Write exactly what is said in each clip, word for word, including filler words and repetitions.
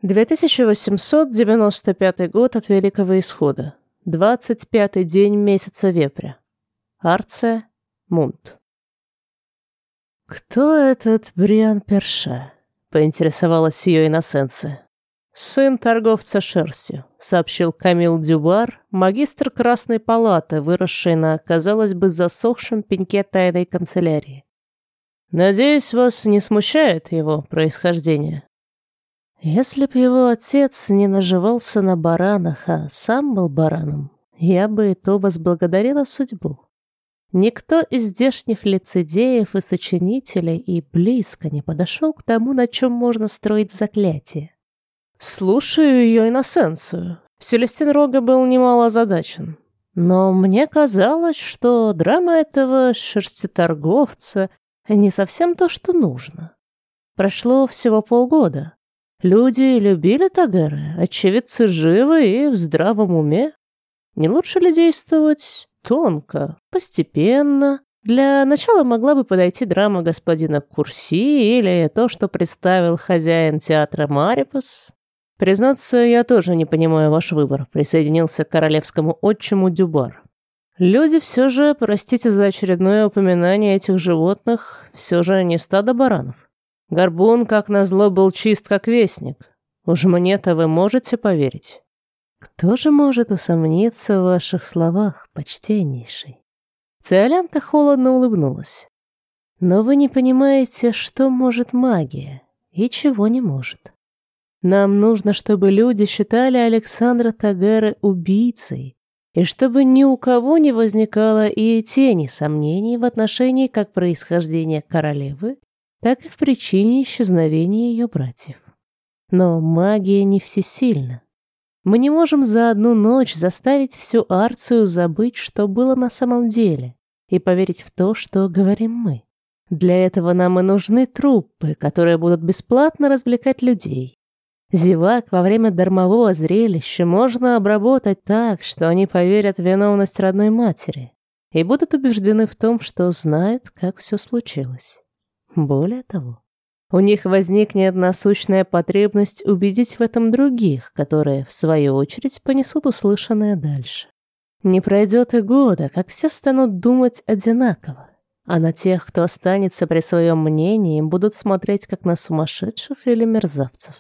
две тысячи восемьсот девяносто пятый год от Великого Исхода. двадцать пятый день месяца Вепря. Арция, Мунт. «Кто этот Бриан Перше?» — поинтересовалась ее иносенция. «Сын торговца шерстью», — сообщил Камил Дюбар, магистр Красной Палаты, выросший на, казалось бы, засохшем пеньке тайной канцелярии. «Надеюсь, вас не смущает его происхождение?» Если б его отец не наживался на баранах, а сам был бараном, я бы и то возблагодарила судьбу. Никто из здешних лицедеев и сочинителей и близко не подошел к тому, на чем можно строить заклятие. Слушаю ее иносенцию. Селестин Рога был немало озадачен. Но мне казалось, что драма этого шерстеторговца не совсем то, что нужно. Прошло всего полгода. Люди любили Тагеры, очевидцы живы и в здравом уме. Не лучше ли действовать тонко, постепенно? Для начала могла бы подойти драма господина Курси или то, что представил хозяин театра Марипас. Признаться, я тоже не понимаю ваш выбор, присоединился к королевскому отчиму Дюбар. Люди все же, простите за очередное упоминание этих животных, все же не стадо баранов. Горбун, как назло, был чист, как вестник. Уж мне-то вы можете поверить? Кто же может усомниться в ваших словах, почтеннейший? Циолянка холодно улыбнулась. Но вы не понимаете, что может магия и чего не может. Нам нужно, чтобы люди считали Александра Тагера убийцей, и чтобы ни у кого не возникало и тени сомнений в отношении как происхождения королевы, так и в причине исчезновения ее братьев. Но магия не всесильна. Мы не можем за одну ночь заставить всю Арцию забыть, что было на самом деле, и поверить в то, что говорим мы. Для этого нам и нужны труппы, которые будут бесплатно развлекать людей. Зевак во время дармового зрелища можно обработать так, что они поверят в виновность родной матери и будут убеждены в том, что знают, как все случилось. Более того, у них возникнет насущная потребность убедить в этом других, которые, в свою очередь, понесут услышанное дальше. Не пройдет и года, как все станут думать одинаково, а на тех, кто останется при своем мнении, будут смотреть как на сумасшедших или мерзавцев.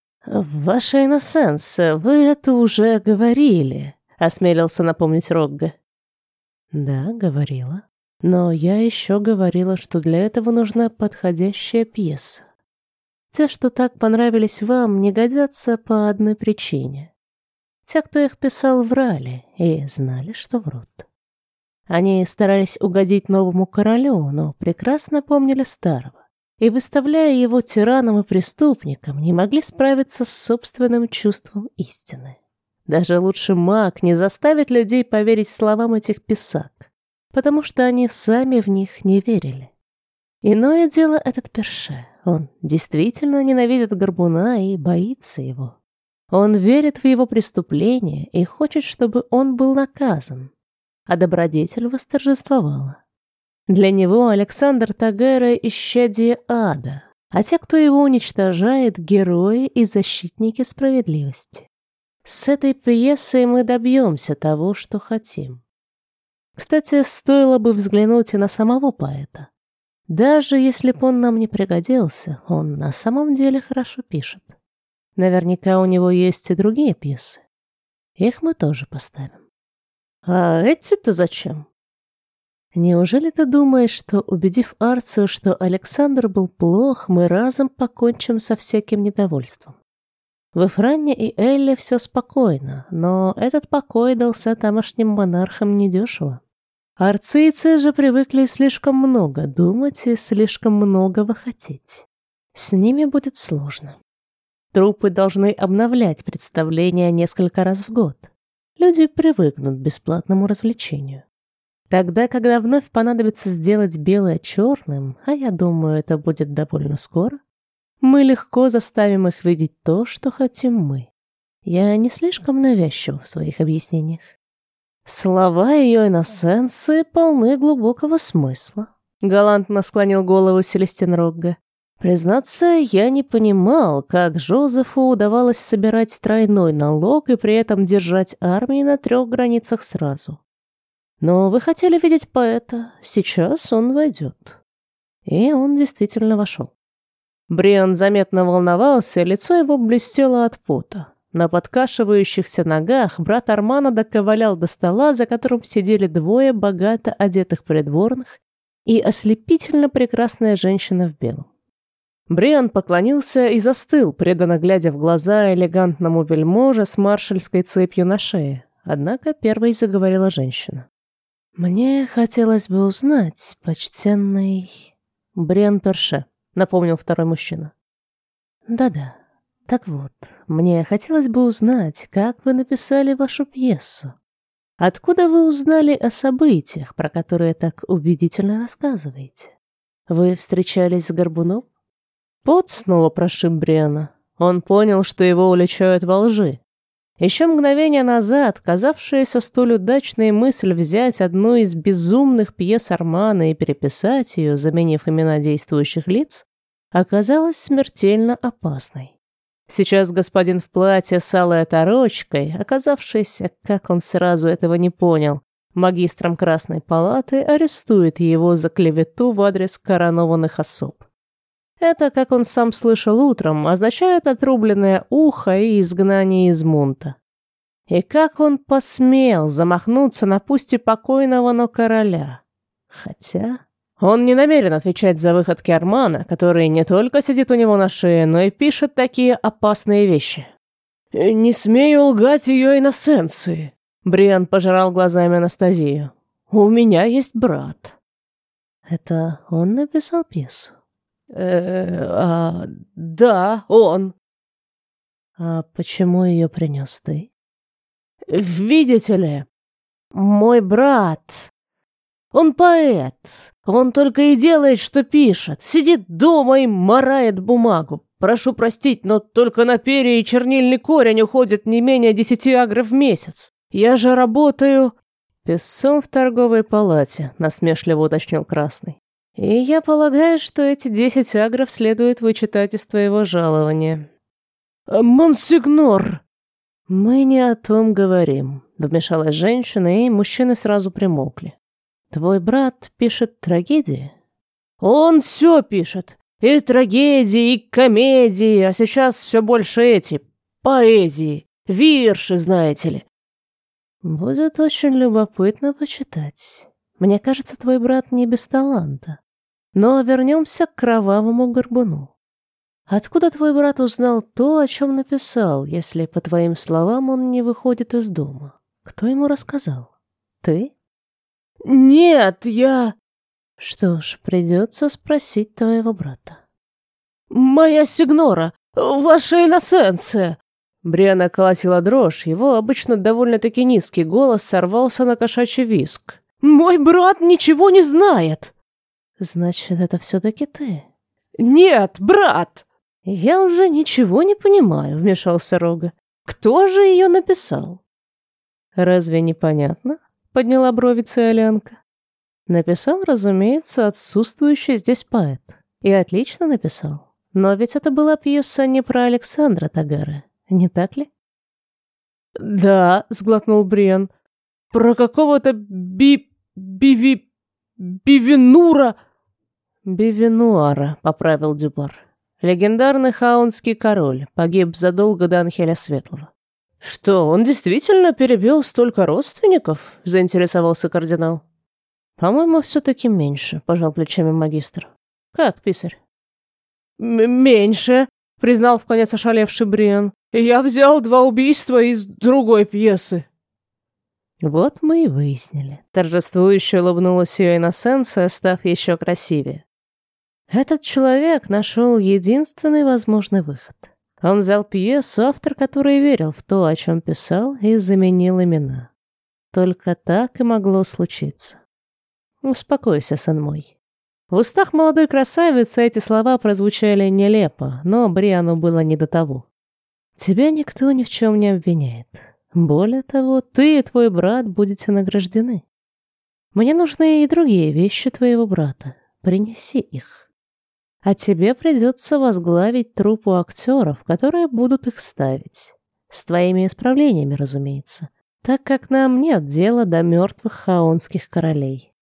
«Ваша иносенция, вы это уже говорили», — осмелился напомнить Рогга. «Да, говорила. Но я еще говорила, что для этого нужна подходящая пьеса. Те, что так понравились вам, не годятся по одной причине. Те, кто их писал, врали и знали, что врут. Они старались угодить новому королю, но прекрасно помнили старого, и, выставляя его тираном и преступником, не могли справиться с собственным чувством истины. Даже лучший маг не заставит людей поверить словам этих писак, потому что они сами в них не верили. Иное дело этот Перше. Он действительно ненавидит Горбуна и боится его. Он верит в его преступление и хочет, чтобы он был наказан, а добродетель восторжествовала. Для него Александр Тагера — исчадие ада, а те, кто его уничтожает, — герои и защитники справедливости. С этой пьесой мы добьемся того, что хотим. Кстати, стоило бы взглянуть и на самого поэта. Даже если б он нам не пригодился, он на самом деле хорошо пишет. Наверняка у него есть и другие пьесы. Их мы тоже поставим. А эти-то зачем? Неужели ты думаешь, что, убедив Арцию, что Александр был плох, мы разом покончим со всяким недовольством? В Эфранне и Элле все спокойно, но этот покой дался тамошним монархам недешево. Арцийцы же привыкли слишком много думать и слишком многого хотеть. С ними будет сложно. Труппы должны обновлять представления несколько раз в год. Люди привыкнут к бесплатному развлечению. Тогда, когда вновь понадобится сделать белое черным, а я думаю, это будет довольно скоро, мы легко заставим их видеть то, что хотим мы. Я не слишком навязчива в своих объяснениях. Слова ее иносенции полны глубокого смысла. Галантно склонил голову Селестин Рогга. Признаться, я не понимал, как Жозефу удавалось собирать тройной налог и при этом держать армии на трех границах сразу. Но вы хотели видеть поэта, сейчас он войдет. И он действительно вошел. Бриан заметно волновался, лицо его блестело от пота. На подкашивающихся ногах брат Армана доковылял до стола, за которым сидели двое богато одетых придворных и ослепительно прекрасная женщина в белом. Бриан поклонился и застыл, преданно глядя в глаза элегантному вельможе с маршальской цепью на шее. Однако первой заговорила женщина. «Мне хотелось бы узнать, почтенный Бриан Перше», — напомнил второй мужчина. «Да-да. Так вот, мне хотелось бы узнать, как вы написали вашу пьесу. Откуда вы узнали о событиях, про которые так убедительно рассказываете? Вы встречались с Горбуном?» Пот снова прошиб Бриана. Он понял, что его уличают во лжи. Еще мгновение назад казавшаяся столь удачной мысль взять одну из безумных пьес Армана и переписать ее, заменив имена действующих лиц, оказалась смертельно опасной. Сейчас господин в платье с алой оторочкой, оказавшийся, как он сразу этого не понял, магистром Красной палаты, арестует его за клевету в адрес коронованных особ. Это, как он сам слышал утром, означает отрубленное ухо и изгнание из Мунта. И как он посмел замахнуться на пусть и покойного, но короля? Хотя он не намерен отвечать за выходки Армана, который не только сидит у него на шее, но и пишет такие опасные вещи. «Не смею лгать ее иносенции», — Бриан пожирал глазами Анастазию. «У меня есть брат». «Это он написал пьесу?» Э, а, да, он. А почему ее принес ты? Видите ли, мой брат, он поэт, он только и делает, что пишет, сидит дома и марает бумагу. Прошу простить, но только на перья и чернильный корень уходит не менее десяти агров в месяц. Я же работаю писцом в торговой палате, насмешливо уточнил Красный. И я полагаю, что эти десять агров следует вычитать из твоего жалования. Монсигнор! Мы не о том говорим, вмешалась женщина, и мужчины сразу примолкли. Твой брат пишет трагедии? Он все пишет. И трагедии, и комедии, а сейчас все больше эти, поэзии, вирши, знаете ли. Будет очень любопытно почитать. Мне кажется, твой брат не без таланта. Но вернемся к кровавому Горбуну. Откуда твой брат узнал то, о чем написал, если, по твоим словам, он не выходит из дома? Кто ему рассказал? Ты? Нет, я... Что ж, придется спросить твоего брата. Моя сигнора, ваша иносенция! Бриана колотила дрожь, его обычно довольно-таки низкий голос сорвался на кошачий визг. Мой брат ничего не знает! Значит, это все-таки ты? Нет, брат! Я уже ничего не понимаю, вмешался Рога. Кто же ее написал? Разве непонятно? Подняла брови Циолянка. Написал, разумеется, отсутствующий здесь поэт. И отлично написал. Но ведь это была пьеса не про Александра Тагара, не так ли? Да, сглотнул Бриан. Про какого-то би... биви... бивинура... Бивинуара, поправил Дюбар. Легендарный хаунский король, погиб задолго до Анхеля Светлого. Что, он действительно перебил столько родственников? Заинтересовался кардинал. По-моему, все-таки меньше, пожал плечами магистр. Как, писарь? Меньше, признал вконец ошалевший Бриан. Я взял два убийства из другой пьесы. Вот мы и выяснили. Торжествующе улыбнулась ее иносенция, став еще красивее. Этот человек нашел единственный возможный выход. Он взял пьесу, автор которой верил в то, о чем писал, и заменил имена. Только так и могло случиться. Успокойся, сын мой. В устах молодой красавицы эти слова прозвучали нелепо, но Бриану было не до того. Тебя никто ни в чем не обвиняет. Более того, ты и твой брат будете награждены. Мне нужны и другие вещи твоего брата. Принеси их. А тебе придется возглавить труппу актеров, которые будут их ставить. С твоими исправлениями, разумеется. Так как нам нет дела до мертвых хаонских королей.